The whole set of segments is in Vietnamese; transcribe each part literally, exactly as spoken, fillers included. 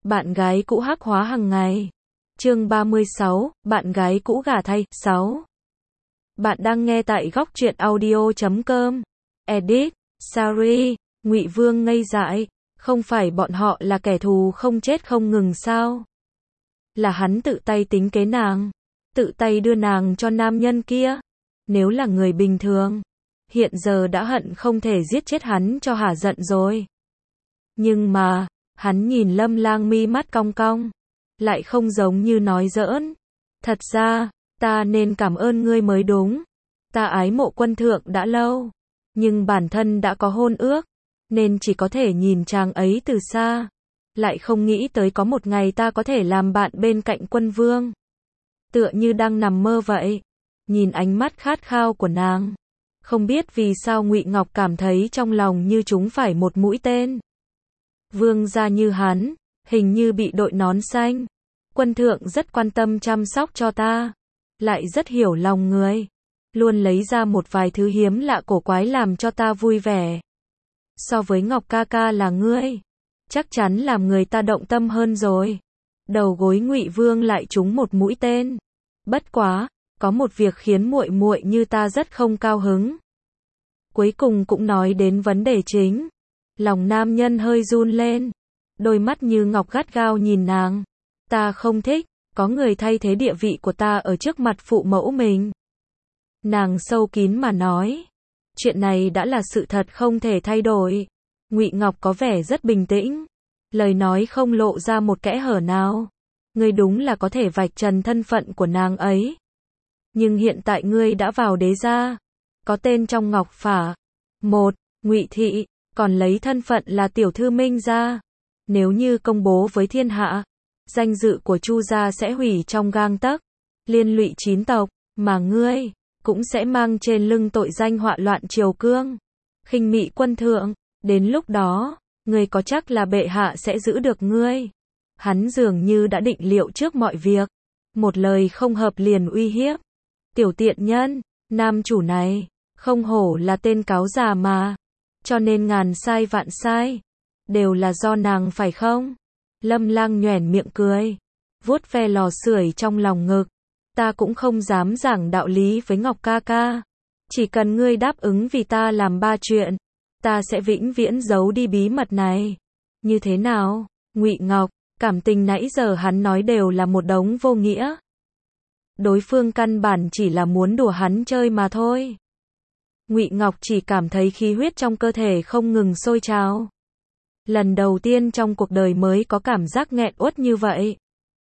Bạn gái cũ hắc hóa hàng ngày. Chương ba mươi sáu, bạn gái cũ gả thay. sáu. Bạn đang nghe tại góc truyện audio chấm com. Edit, Sari, Ngụy Vương ngây dại, không phải bọn họ là kẻ thù không chết không ngừng sao? Là hắn tự tay tính kế nàng, tự tay đưa nàng cho nam nhân kia. Nếu là người bình thường, hiện giờ đã hận không thể giết chết hắn cho hả giận rồi. Nhưng mà, hắn nhìn Lâm Lang mi mắt cong cong, lại không giống như nói giỡn. Thật ra, ta nên cảm ơn ngươi mới đúng. Ta ái mộ quân thượng đã lâu, nhưng bản thân đã có hôn ước, nên chỉ có thể nhìn chàng ấy từ xa. Lại không nghĩ tới có một ngày ta có thể làm bạn bên cạnh quân vương. Tựa như đang nằm mơ vậy. Nhìn ánh mắt khát khao của nàng, không biết vì sao Ngụy Ngọc cảm thấy trong lòng như trúng phải một mũi tên. Vương gia như hắn, hình như bị đội nón xanh. Quân thượng rất quan tâm chăm sóc cho ta, lại rất hiểu lòng người, luôn lấy ra một vài thứ hiếm lạ cổ quái làm cho ta vui vẻ. So với Ngọc ca ca là ngươi, chắc chắn làm người ta động tâm hơn rồi. Đầu gối Ngụy Vương lại trúng một mũi tên. Bất quá, có một việc khiến muội muội như ta rất không cao hứng. Cuối cùng cũng nói đến vấn đề chính. Lòng nam nhân hơi run lên, đôi mắt như ngọc gắt gao nhìn nàng. Ta không thích, có người thay thế địa vị của ta ở trước mặt phụ mẫu mình. Nàng sâu kín mà nói, chuyện này đã là sự thật không thể thay đổi. Ngụy Ngọc có vẻ rất bình tĩnh, lời nói không lộ ra một kẽ hở nào. Ngươi đúng là có thể vạch trần thân phận của nàng ấy. Nhưng hiện tại ngươi đã vào đế gia, có tên trong ngọc phả. Một, Ngụy thị, còn lấy thân phận là tiểu thư Minh gia. Nếu như công bố với thiên hạ, danh dự của Chu gia sẽ hủy trong gang tấc, liên lụy chín tộc, mà ngươi cũng sẽ mang trên lưng tội danh họa loạn triều cương, khinh mị quân thượng. Đến lúc đó, ngươi có chắc là bệ hạ sẽ giữ được ngươi? Hắn dường như đã định liệu trước mọi việc, một lời không hợp liền uy hiếp. Tiểu tiện nhân, nam chủ này, không hổ là tên cáo già mà. Cho nên ngàn sai vạn sai, đều là do nàng phải không? Lâm Lang nhoẻn miệng cười, vuốt ve lò sưởi trong lòng ngực. Ta cũng không dám giảng đạo lý với Ngọc ca ca. Chỉ cần ngươi đáp ứng vì ta làm ba chuyện, ta sẽ vĩnh viễn giấu đi bí mật này. Như thế nào, Ngụy Ngọc? Cảm tình nãy giờ hắn nói đều là một đống vô nghĩa. Đối phương căn bản chỉ là muốn đùa hắn chơi mà thôi. Ngụy Ngọc chỉ cảm thấy khí huyết trong cơ thể không ngừng sôi trào. Lần đầu tiên trong cuộc đời mới có cảm giác nghẹn uất như vậy.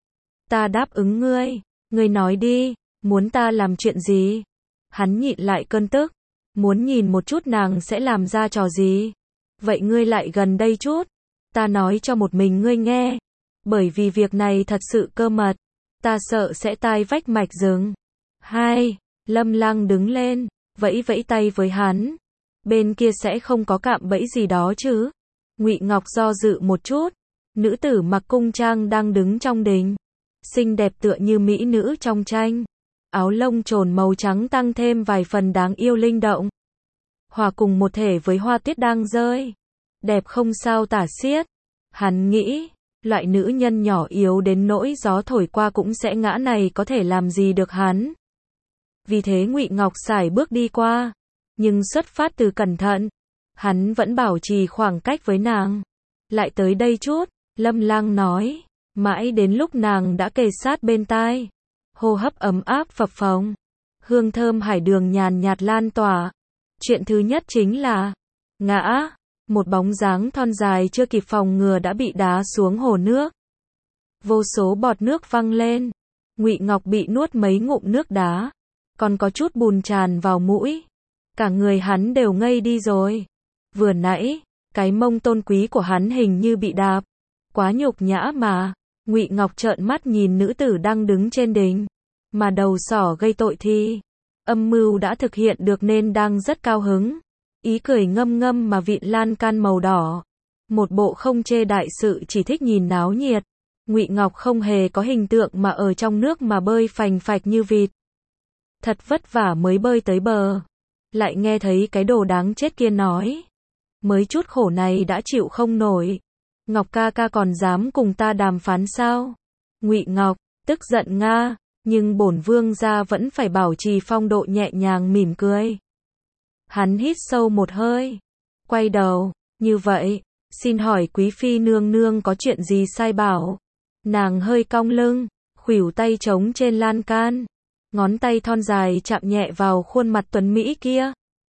Ta đáp ứng ngươi, ngươi nói đi, muốn ta làm chuyện gì? Hắn nhịn lại cơn tức, muốn nhìn một chút nàng sẽ làm ra trò gì. Vậy ngươi lại gần đây chút, ta nói cho một mình ngươi nghe. Bởi vì việc này thật sự cơ mật, ta sợ sẽ tai vách mạch rừng. Hai, Lâm Lang đứng lên, vẫy vẫy tay với hắn. Bên kia sẽ không có cạm bẫy gì đó chứ? Ngụy Ngọc do dự một chút. Nữ tử mặc cung trang đang đứng trong đình, xinh đẹp tựa như mỹ nữ trong tranh. Áo lông trồn màu trắng tăng thêm vài phần đáng yêu linh động, hòa cùng một thể với hoa tuyết đang rơi, đẹp không sao tả xiết. Hắn nghĩ, loại nữ nhân nhỏ yếu đến nỗi gió thổi qua cũng sẽ ngã này có thể làm gì được hắn. Vì thế Ngụy Ngọc sải bước đi qua, nhưng xuất phát từ cẩn thận, hắn vẫn bảo trì khoảng cách với nàng. Lại tới đây chút, Lâm Lang nói, mãi đến lúc nàng đã kề sát bên tai, hô hấp ấm áp phập phồng, hương thơm hải đường nhàn nhạt lan tỏa. Chuyện thứ nhất chính là ngã. Một bóng dáng thon dài chưa kịp phòng ngừa đã bị đá xuống hồ nước. Vô số bọt nước văng lên. Ngụy Ngọc bị nuốt mấy ngụm nước đá, còn có chút bùn tràn vào mũi. Cả người hắn đều ngây đi rồi. Vừa nãy, cái mông tôn quý của hắn hình như bị đạp. Quá nhục nhã mà. Ngụy Ngọc trợn mắt nhìn nữ tử đang đứng trên đình. Mà đầu sỏ gây tội thì âm mưu đã thực hiện được nên đang rất cao hứng. Ý cười ngâm ngâm mà vịn lan can màu đỏ. Một bộ không chê đại sự chỉ thích nhìn náo nhiệt. Ngụy Ngọc không hề có hình tượng mà ở trong nước mà bơi phành phạch như vịt. Thật vất vả mới bơi tới bờ. Lại nghe thấy cái đồ đáng chết kia nói. Mới chút khổ này đã chịu không nổi. Ngọc ca ca còn dám cùng ta đàm phán sao? Ngụy Ngọc, tức giận nga, nhưng bổn vương gia vẫn phải bảo trì phong độ nhẹ nhàng mỉm cười. Hắn hít sâu một hơi, quay đầu, như vậy, xin hỏi quý phi nương nương có chuyện gì sai bảo? Nàng hơi cong lưng, khuỷu tay trống trên lan can, ngón tay thon dài chạm nhẹ vào khuôn mặt tuấn mỹ kia.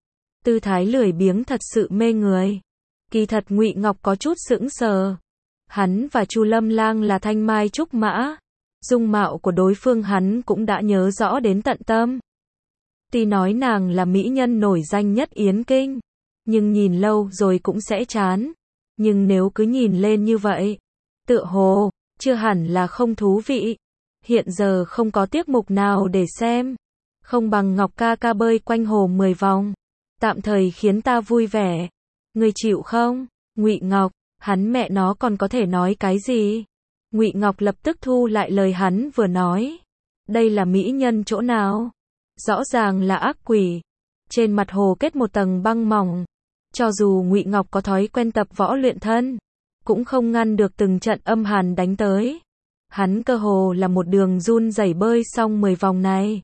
Tư thái lười biếng thật sự mê người. Kỳ thật Ngụy Ngọc có chút sững sờ. Hắn và Chu Lâm Lang là thanh mai trúc mã, dung mạo của đối phương hắn cũng đã nhớ rõ đến tận tâm. Tuy nói nàng là mỹ nhân nổi danh nhất Yến Kinh, nhưng nhìn lâu rồi cũng sẽ chán. Nhưng nếu cứ nhìn lên như vậy, tựa hồ, chưa hẳn là không thú vị. Hiện giờ không có tiết mục nào để xem, không bằng Ngọc ca ca bơi quanh hồ mười vòng, tạm thời khiến ta vui vẻ. Ngươi chịu không? Ngụy Ngọc, hắn mẹ nó còn có thể nói cái gì? Ngụy Ngọc lập tức thu lại lời hắn vừa nói. Đây là mỹ nhân chỗ nào? Rõ ràng là ác quỷ. Trên mặt hồ kết một tầng băng mỏng. Cho dù Ngụy Ngọc có thói quen tập võ luyện thân, cũng không ngăn được từng trận âm hàn đánh tới. Hắn cơ hồ là một đường run rẩy bơi xong mười vòng này.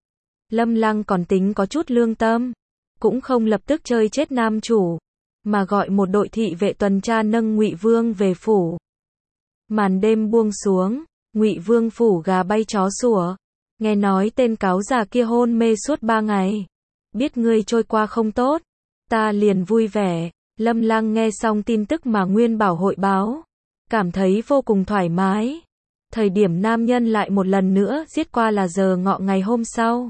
Lâm Lăng còn tính có chút lương tâm, cũng không lập tức chơi chết nam chủ, mà gọi một đội thị vệ tuần tra nâng Ngụy Vương về phủ. Màn đêm buông xuống, Ngụy Vương phủ gà bay chó sủa. Nghe nói tên cáo già kia hôn mê suốt ba ngày. Biết ngươi trôi qua không tốt, ta liền vui vẻ. Lâm Lăng nghe xong tin tức mà Nguyên Bảo hội báo, cảm thấy vô cùng thoải mái. Thời điểm nam nhân lại một lần nữa giết qua là giờ ngọ ngày hôm sau.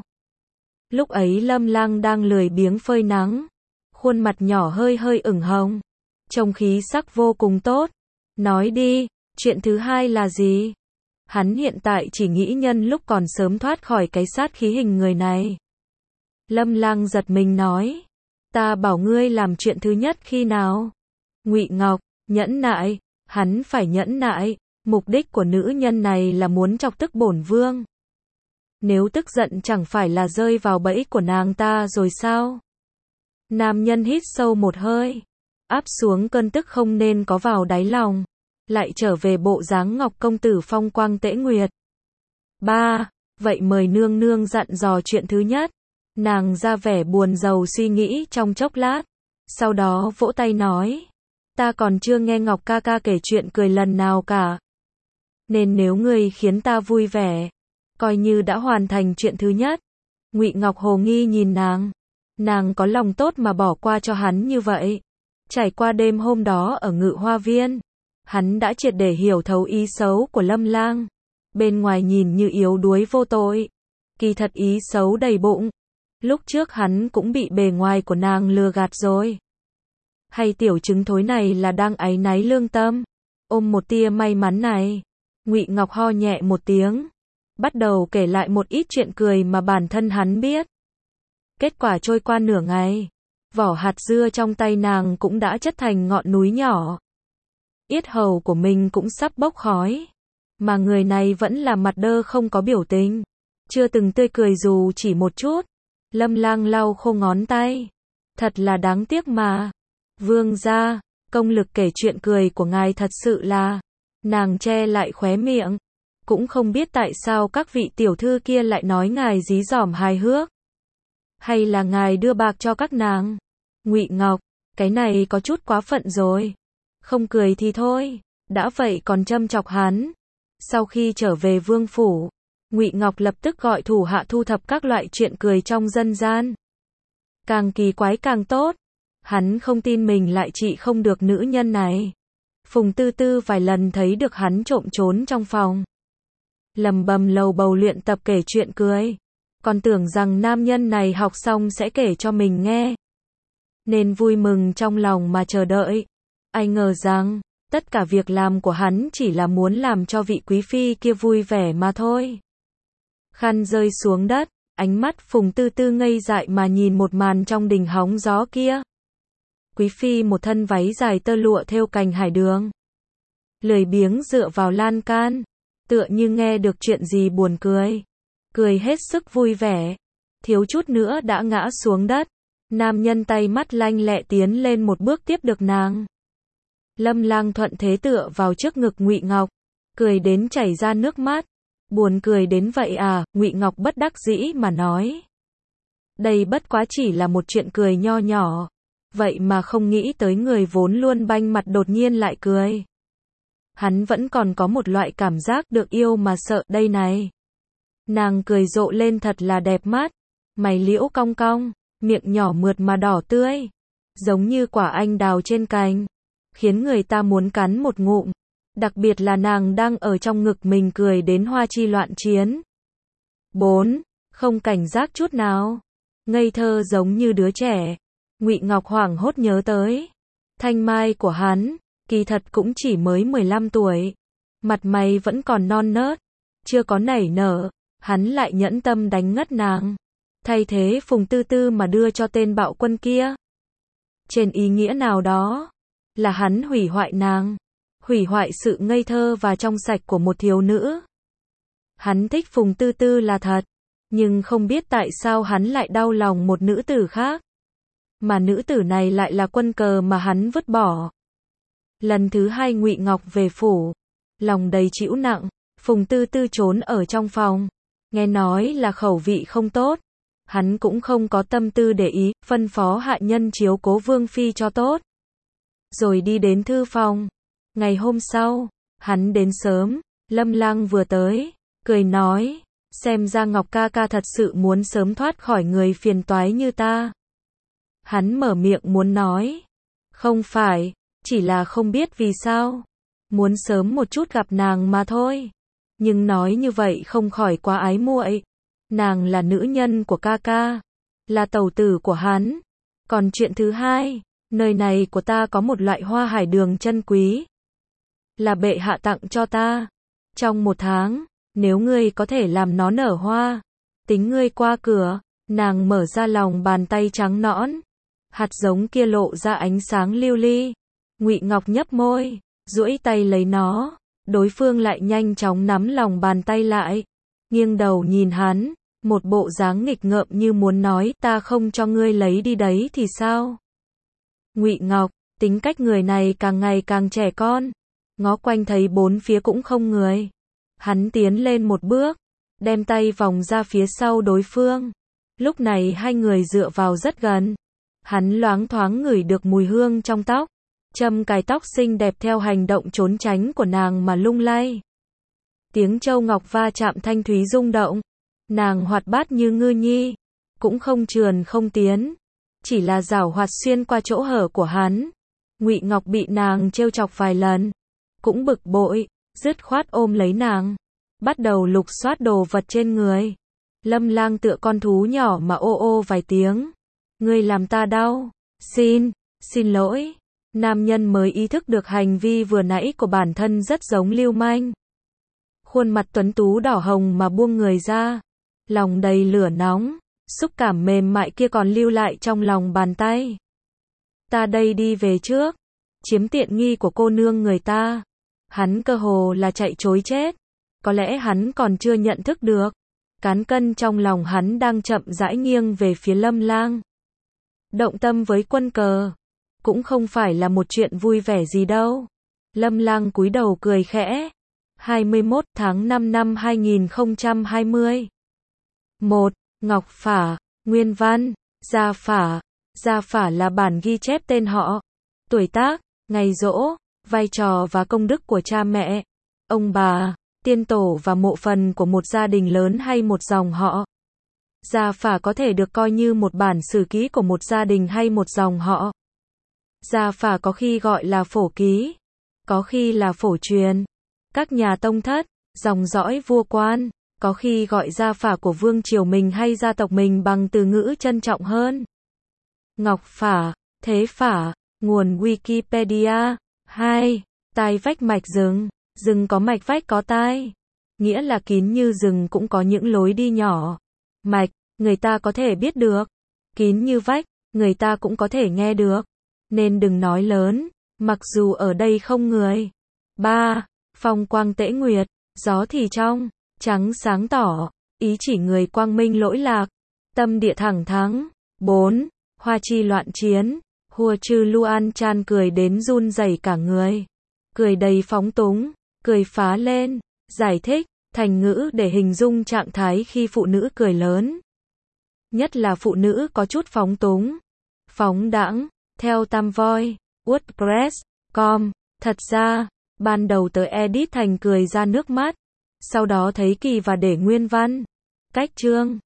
Lúc ấy Lâm Lăng đang lười biếng phơi nắng, khuôn mặt nhỏ hơi hơi ửng hồng, trông khí sắc vô cùng tốt. Nói đi, chuyện thứ hai là gì? Hắn hiện tại chỉ nghĩ nhân lúc còn sớm thoát khỏi cái sát khí hình người này. Lâm Lăng giật mình nói, ta bảo ngươi làm chuyện thứ nhất khi nào? Ngụy Ngọc, nhẫn nại, hắn phải nhẫn nại, mục đích của nữ nhân này là muốn chọc tức bổn vương. Nếu tức giận chẳng phải là rơi vào bẫy của nàng ta rồi sao? Nam nhân hít sâu một hơi, áp xuống cơn tức không nên có vào đáy lòng, lại trở về bộ dáng Ngọc công tử phong quang tễ nguyệt. Ba, vậy mời nương nương dặn dò chuyện thứ nhất. Nàng ra vẻ buồn rầu suy nghĩ trong chốc lát, sau đó vỗ tay nói, ta còn chưa nghe Ngọc ca ca kể chuyện cười lần nào cả. Nên nếu ngươi khiến ta vui vẻ, coi như đã hoàn thành chuyện thứ nhất. Ngụy Ngọc hồ nghi nhìn nàng, nàng có lòng tốt mà bỏ qua cho hắn như vậy. Trải qua đêm hôm đó ở Ngự Hoa Viên, hắn đã triệt để hiểu thấu ý xấu của Lâm Lang. Bên ngoài nhìn như yếu đuối vô tội, kỳ thật ý xấu đầy bụng. Lúc trước hắn cũng bị bề ngoài của nàng lừa gạt rồi. Hay tiểu trứng thối này là đang áy náy lương tâm, ôm một tia may mắn này. Ngụy Ngọc ho nhẹ một tiếng, bắt đầu kể lại một ít chuyện cười mà bản thân hắn biết. Kết quả trôi qua nửa ngày, vỏ hạt dưa trong tay nàng cũng đã chất thành ngọn núi nhỏ. Yết hầu của mình cũng sắp bốc khói, mà người này vẫn là mặt đơ không có biểu tình, chưa từng tươi cười dù chỉ một chút. Lâm Lang lau khô ngón tay, thật là đáng tiếc mà. Vương gia, công lực kể chuyện cười của ngài thật sự là... Nàng che lại khóe miệng, cũng không biết tại sao các vị tiểu thư kia lại nói ngài dí dỏm hài hước. Hay là ngài đưa bạc cho các nàng? Ngụy Ngọc, cái này có chút quá phận rồi. Không cười thì thôi, đã vậy còn châm chọc hắn. Sau khi trở về vương phủ, Ngụy Ngọc lập tức gọi thủ hạ thu thập các loại chuyện cười trong dân gian. Càng kỳ quái càng tốt. Hắn không tin mình lại trị không được nữ nhân này. Phùng Tư Tư vài lần thấy được hắn trộm trốn trong phòng, lầm bầm lầu bầu luyện tập kể chuyện cười, còn tưởng rằng nam nhân này học xong sẽ kể cho mình nghe, nên vui mừng trong lòng mà chờ đợi. Ai ngờ rằng, tất cả việc làm của hắn chỉ là muốn làm cho vị quý phi kia vui vẻ mà thôi. Khăn rơi xuống đất, ánh mắt Phùng Tư Tư ngây dại mà nhìn một màn trong đình hóng gió kia. Quý phi một thân váy dài tơ lụa thêu cành hải đường, lười biếng dựa vào lan can, tựa như nghe được chuyện gì buồn cười, cười hết sức vui vẻ, thiếu chút nữa đã ngã xuống đất. Nam nhân tay mắt lanh lẹ tiến lên một bước tiếp được nàng. Lâm Lang thuận thế tựa vào trước ngực Ngụy Ngọc, cười đến chảy ra nước mắt. Buồn cười đến vậy à, Ngụy Ngọc bất đắc dĩ mà nói. Đây bất quá chỉ là một chuyện cười nho nhỏ, vậy mà không nghĩ tới người vốn luôn banh mặt đột nhiên lại cười. Hắn vẫn còn có một loại cảm giác được yêu mà sợ đây này. Nàng cười rộ lên thật là đẹp mắt, mày liễu cong cong, miệng nhỏ mượt mà đỏ tươi, giống như quả anh đào trên cành, khiến người ta muốn cắn một ngụm. Đặc biệt là nàng đang ở trong ngực mình cười đến hoa chi loạn chiến. bốn. Không cảnh giác chút nào, ngây thơ giống như đứa trẻ. Ngụy Ngọc hoảng hốt nhớ tới thanh mai của hắn, kỳ thật cũng chỉ mới mười lăm tuổi, mặt mày vẫn còn non nớt, chưa có nảy nở, hắn lại nhẫn tâm đánh ngất nàng, thay thế Phùng Tư Tư mà đưa cho tên bạo quân kia. Trên ý nghĩa nào đó, là hắn hủy hoại nàng, hủy hoại sự ngây thơ và trong sạch của một thiếu nữ. Hắn thích Phùng Tư Tư là thật, nhưng không biết tại sao hắn lại đau lòng một nữ tử khác. Mà nữ tử này lại là quân cờ mà hắn vứt bỏ. Lần thứ hai Ngụy Ngọc về phủ, lòng đầy trĩu nặng, Phùng Tư Tư trốn ở trong phòng, nghe nói là khẩu vị không tốt, hắn cũng không có tâm tư để ý, phân phó hạ nhân chiếu cố Vương Phi cho tốt. Rồi đi đến thư phòng. Ngày hôm sau, hắn đến sớm, Lâm Lang vừa tới, cười nói, xem ra Ngọc ca ca thật sự muốn sớm thoát khỏi người phiền toái như ta. Hắn mở miệng muốn nói, không phải, chỉ là không biết vì sao, muốn sớm một chút gặp nàng mà thôi. Nhưng nói như vậy không khỏi quá ái muội. Nàng là nữ nhân của ca ca, là tẩu tử của hắn. Còn chuyện thứ hai, nơi này của ta có một loại hoa hải đường chân quý, là bệ hạ tặng cho ta. Trong một tháng, nếu ngươi có thể làm nó nở hoa, tính ngươi qua cửa. Nàng mở ra lòng bàn tay trắng nõn, hạt giống kia lộ ra ánh sáng lưu ly. Ngụy Ngọc nhấp môi, duỗi tay lấy nó, đối phương lại nhanh chóng nắm lòng bàn tay lại, nghiêng đầu nhìn hắn, một bộ dáng nghịch ngợm như muốn nói, ta không cho ngươi lấy đi đấy thì sao? Ngụy Ngọc, tính cách người này càng ngày càng trẻ con, ngó quanh thấy bốn phía cũng không người. Hắn tiến lên một bước, đem tay vòng ra phía sau đối phương. Lúc này hai người dựa vào rất gần. Hắn loáng thoáng ngửi được mùi hương trong tóc. Châm cài tóc xinh đẹp theo hành động trốn tránh của nàng mà lung lay. Tiếng châu ngọc va chạm thanh thúy rung động. Nàng hoạt bát như ngư nhi, cũng không trườn không tiến, chỉ là giảo hoạt xuyên qua chỗ hở của hắn. Ngụy Ngọc bị nàng trêu chọc vài lần, cũng bực bội, dứt khoát ôm lấy nàng, bắt đầu lục soát đồ vật trên người. Lâm Lang tựa con thú nhỏ mà ô ô vài tiếng. Ngươi làm ta đau. Xin, xin lỗi. Nam nhân mới ý thức được hành vi vừa nãy của bản thân rất giống lưu manh. Khuôn mặt tuấn tú đỏ hồng mà buông người ra, lòng đầy lửa nóng, xúc cảm mềm mại kia còn lưu lại trong lòng bàn tay. Ta đây đi về trước, chiếm tiện nghi của cô nương người ta. Hắn cơ hồ là chạy trối chết, có lẽ hắn còn chưa nhận thức được, cán cân trong lòng hắn đang chậm rãi nghiêng về phía Lâm Lang. Động tâm với quân cờ, cũng không phải là một chuyện vui vẻ gì đâu. Lâm Lang cúi đầu cười khẽ. hai mươi mốt tháng năm năm hai nghìn không trăm hai mươi. một. Ngọc Phả, nguyên văn, Gia Phả. Gia Phả là bản ghi chép tên họ, tuổi tác, ngày giỗ, vai trò và công đức của cha mẹ, ông bà, tiên tổ và mộ phần của một gia đình lớn hay một dòng họ. Gia Phả có thể được coi như một bản sử ký của một gia đình hay một dòng họ. Gia Phả có khi gọi là phổ ký, có khi là phổ truyền. Các nhà tông thất, dòng dõi vua quan, có khi gọi gia phả của vương triều mình hay gia tộc mình bằng từ ngữ trân trọng hơn. Ngọc Phả, Thế Phả, nguồn Wikipedia. hai. Tai vách mạch rừng, rừng có mạch vách có tai, nghĩa là kín như rừng cũng có những lối đi nhỏ. Mạch, người ta có thể biết được, kín như vách, người ta cũng có thể nghe được, nên đừng nói lớn, mặc dù ở đây không người. ba. Phong quang tễ nguyệt, gió thì trong, trắng sáng tỏ, ý chỉ người quang minh lỗi lạc, tâm địa thẳng thắng. bốn. Hoa chi loạn chiến, Hùa Trư Luan Chan cười đến run rẩy cả người. Cười đầy phóng túng, cười phá lên. Giải thích, thành ngữ để hình dung trạng thái khi phụ nữ cười lớn. Nhất là phụ nữ có chút phóng túng, phóng đãng. Theo Tam Voi, WordPress chấm com. Thật ra, ban đầu tớ edit thành cười ra nước mắt. Sau đó thấy kỳ và để nguyên văn. Cách chương.